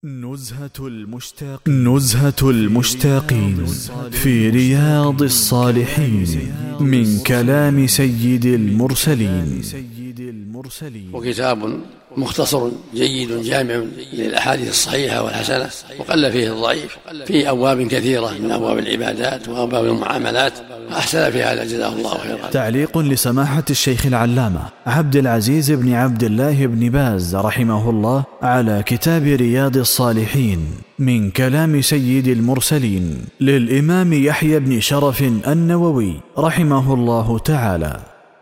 نزهة المشتاقين في رياض الصالحين من كلام سيد المرسلين. وكتاب مختصر جيد جامع للأحاديث الصحيحة والحسنة، وقل فيه الضعيف، في أبواب كثيرة من أبواب العبادات وأبواب المعاملات، أحسن في هذا جزاه الله خيرا. تعليق لسماحة الشيخ العلامة عبد العزيز بن عبد الله بن باز رحمه الله على كتاب رياض الصالحين من كلام سيد المرسلين للإمام يحيى بن شرف النووي رحمه الله تعالى.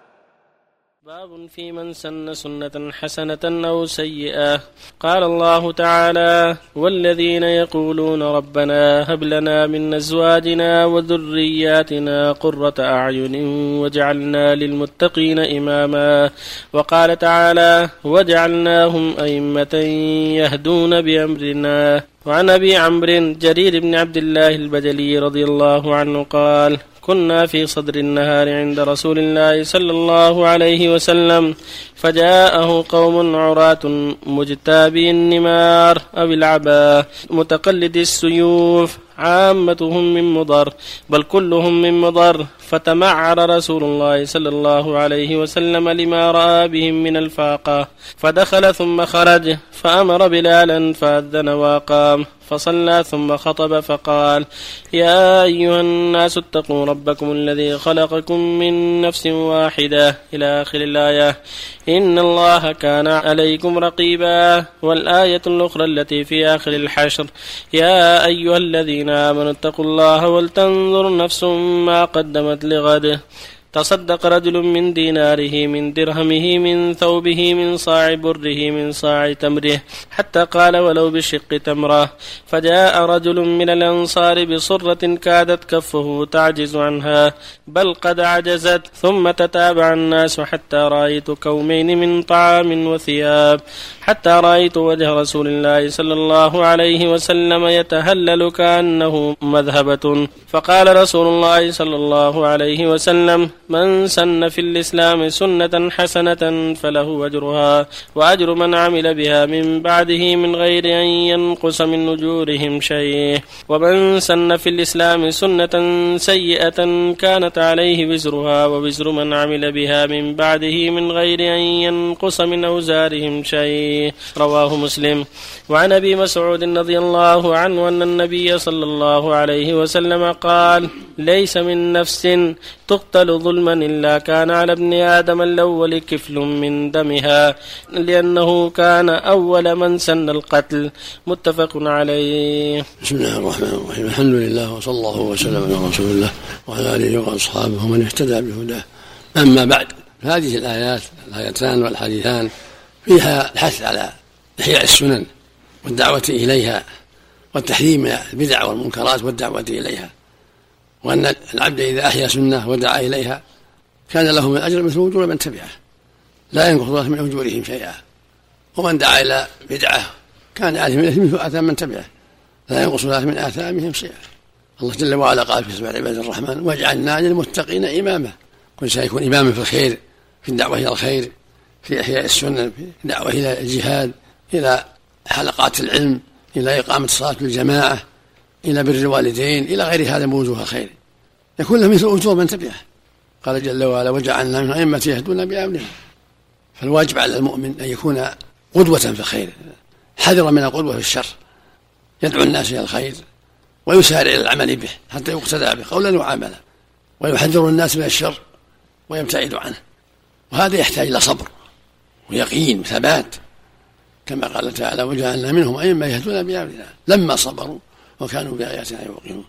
باب في من سن سنة حسنة أو سيئة. قال الله تعالى: والذين يقولون ربنا هب لنا من أزواجنا وذرياتنا قرة أعين وجعلنا للمتقين إماما. وقال تعالى: وجعلناهم أئمة يهدون بأمرنا. وعن أبي عمرو جرير بن عبد الله البجلي رضي الله عنه قال: كنا في صدر النهار عند رسول الله صلى الله عليه وسلم، فجاءه قوم عراة مجتابي النمار أو العباء متقلد السيوف، عامتهم من مضر بل كلهم من مضر، فتمعر رسول الله صلى الله عليه وسلم لما رأى بهم من الفاقة، فدخل ثم خرج، فأمر بلالا فأذن وقام فصلى ثم خطب فقال: يا أيها الناس اتقوا ربكم الذي خلقكم من نفس واحدة إلى آخر الآية، إن الله كان عليكم رقيبا. والآية الأخرى التي في آخر الحشر: يا أيها الذين آمنوا اتقوا الله ولتنظر نفس ما قدمت لغد. تصدق رجل من ديناره من درهمه من ثوبه من صاع بره من صاع تمره، حتى قال: ولو بشق تمره. فجاء رجل من الأنصار بصرة كادت كفه تعجز عنها، بل قد عجزت، ثم تتابع الناس حتى رأيت كومين من طعام وثياب، حتى رأيت وجه رسول الله صلى الله عليه وسلم يتهلل كأنه مذهبة. فقال رسول الله صلى الله عليه وسلم: من سن في الإسلام سنة حسنة فله أجرها وأجر من عمل بها من بعده من غير أن ينقص من أجورهم شيء، ومن سن في الإسلام سنة سيئة كانت عليه وزرها ووزر من عمل بها من بعده من غير أن ينقص من أوزارهم شيء. رواه مسلم. وعن أبي مسعود رضي الله عنه أن النبي صلى الله عليه وسلم قال: ليس من نفس تقتل ظلما إلا كان على ابن آدم الأول كفل من دمها، لأنه كان أول من سن القتل. متفق عليه. بسم الله الرحمن الرحيم. الحمد لله وصلى الله وسلم على رسول الله وعلى آله وأصحابه ومن اهتدى بهداه. أما بعد، هذه الآيتان والحديثان فيها الحث على إحياء السنن والدعوة إليها والتحريم من البدع والمنكرات والدعوة إليها، وأن العبد إذا أحيا سنة ودعا إليها كان له من الأجر مثل أجور من تبعه، لا ينقص من أجورهم شيئا. ومن دعا إلى بدعة كان عليه من مثل آثام من تبعه، لا ينقص من آثامهم شيئا. الله جل وعلا قال في سورة عباد الرحمن: وجعلنا للمتقين إماما. كل شيء يكون إماما في الخير، في الدعوة إلى الخير، في إحياء السنة، في الدعوة إلى الجهاد، إلى حلقات العلم، إلى إقامة الصلاة بالجماعة، إلى بر الوالدين، إلى غير هذا من وجوه الخير، يكون له مثل أجور من تبعه. قال جل وعلا: وجعلنا من أئمة يهدون بأمرهم. فالواجب على المؤمن أن يكون قدوة في الخير، حذرا من القدوة في الشر، يدعو الناس إلى الخير ويسارع إلى العمل به حتى يقتدى به قولا وعملا، ويحذر الناس من الشر ويبتعد عنه. وهذا يحتاج إلى صبر ويقين وثبات، كما قال تعالى: وجعلنا منهم أئمة يهدون بأمرنا لما صبروا وكانوا بآياتنا يوقنون.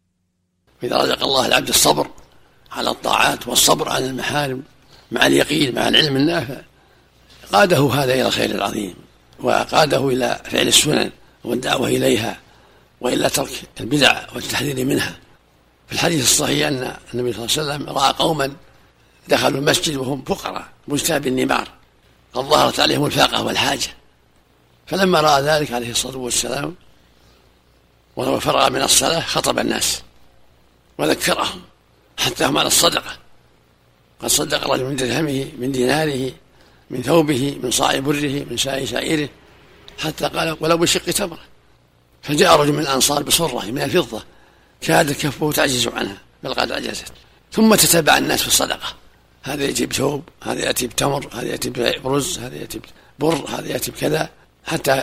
فإذا رزق الله العبد الصبر على الطاعات والصبر عن المحارم مع اليقين مع العلم النافع، قاده هذا إلى الخير العظيم، وقاده إلى فعل السنن والدعوة إليها، وإلى ترك البدع والتحذير منها. في الحديث الصحيح أن النبي صلى الله عليه وسلم رأى قوما دخلوا المسجد وهم فقراء مجتابي النمار، قد ظهرت عليهم الفاقة والحاجة، فلما رأى ذلك عليه الصلاة والسلام وفرغ من الصلاة خطب الناس وذكرهم حتى هم على الصدقة. قد صدق الرجل من درهمه من ديناره من ثوبه من صاع بره من ساع شعيره، حتى قال: ولو بشق تمرة. فجاء رجل من الأنصار بصرة من الفضة كاد كفه تعجز عنها بل قد عجزت، ثم تتبع الناس في الصدقة، هذا يأتي بثوب، هذا يأتي بتمر، هذا يأتي برز، هذا يأتي ببر، هذا يأتي بكذا، حتى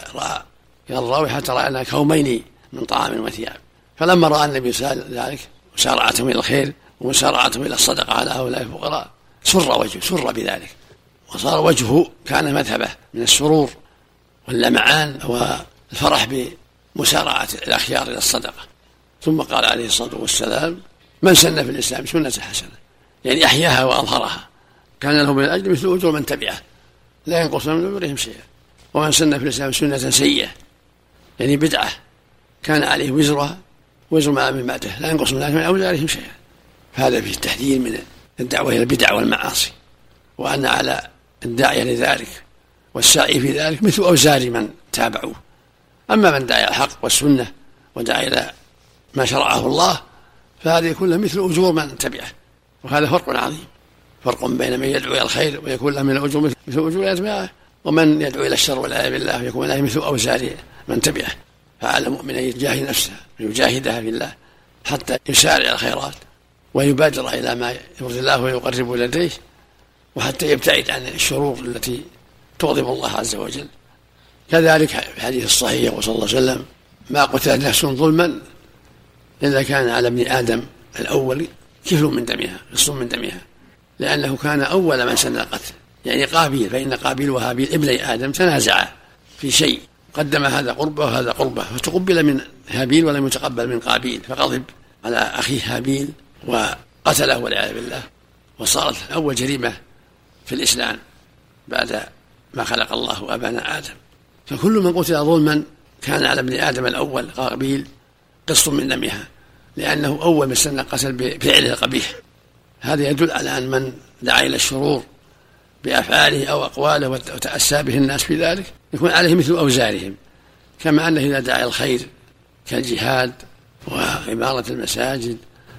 رأى أنها كومين من طعام وثياب. فلما رأى النبي صلى الله عليه وسلم ذلك وسارعتهم إلى الخير ومسارعتهم إلى الصدقة على هؤلاء الفقراء سر وجهه، سر بذلك، وصار وجهه كان مذهبه من السرور واللمعان والفرح بمسارعة الأخيار إلى الصدقة. ثم قال عليه الصلاة والسلام: من سن في الإسلام سنة حسنة، يعني أحياها وأظهرها، كان له من الأجر مثل أجور من تبعه لا ينقص من أجورهم شيئا. ومن سن في الإسلام سنة سيئة، يعني بدعة، كان عليه وزرها وزر ما من بعده لا ينقص من أوزارهم شيئا. هذا فيه التحذير من الدعوة إلى البدع والمعاصي، وأن على الداعية لذلك والسعي في ذلك مثل أوزار من تابعوه. أما من دعا الحق والسنة ودعا إلى ما شرعه الله فهذه كلها مثل أجور من تبعه، وهذا فرق عظيم، فرق بين من يدعو إلى الخير ويكون له من الأجور مثل أجور يتبعه، ومن يدعو إلى الشر والعياذ بالله ويكون له مثل أوزار من تبعه. فعلى المؤمن أن يجاهد نفسه ويجاهدها في الله حتى يسارع الخيرات ويبادر إلى ما يرضي الله ويقرب لديه، وحتى يبتعد عن الشرور التي تغضب الله عز وجل. كذلك في الحديث الصحيح صلى الله عليه وسلم: ما قتلت نفس ظلما إذا كان على ابن آدم الأول كفل من دمها، قسط من دمها، لأنه كان أول من سن القتل، يعني قابيل، فإن قابيل وهابيل ابني آدم تنازعا في شيء، قدم هذا قربه وهذا قربه، فتقبل من هابيل ولم يتقبل من قابيل، فغضب على أخيه هابيل وقتله والعياذ بالله، وصارت أول جريمة في الإسلام بعد ما خلق الله أبانا آدم. فكل من قتل ظلما كان على ابن آدم الأول قابيل قسط من دمها، لأنه أول من سن القتل بفعله القبيح. هذا يدل على أن من دعا إلى الشرور بأفعاله أو أقواله وتأسى به الناس في ذلك يكون عليه مثل أوزارهم، كما أنه إذا دعا الخير كالجهاد وعمارة المساجد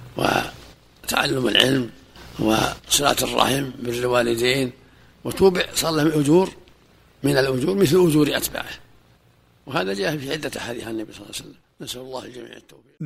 وتعلم العلم وصلة الرحم بر الوالدين وتوبع صار له أجور من الأجور مثل أجور أتباعه. وهذا جاء في عدة أحاديث عن النبي صلى الله عليه وسلم. نسأل الله الجميع التوفيق.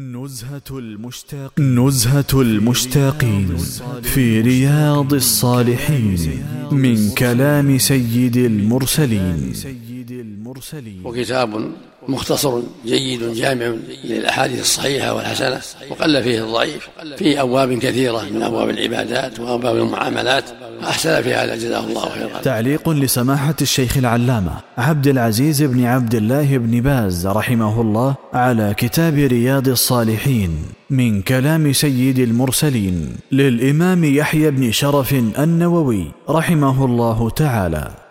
نزهة المشتاقين في رياض الصالحين من كلام سيد المرسلين. وكتاب مختصر جيد جامع للأحاديث الصحيحة والحسنة، وقل فيه الضعيف، في أبواب كثيرة من أبواب العبادات وأبواب المعاملات، أحسن في هذا جزاه الله خيرا. تعليق لسماحة الشيخ العلامة عبد العزيز بن عبد الله بن باز رحمه الله على كتاب رياض الصالحين من كلام سيد المرسلين للإمام يحيى بن شرف النووي رحمه الله تعالى.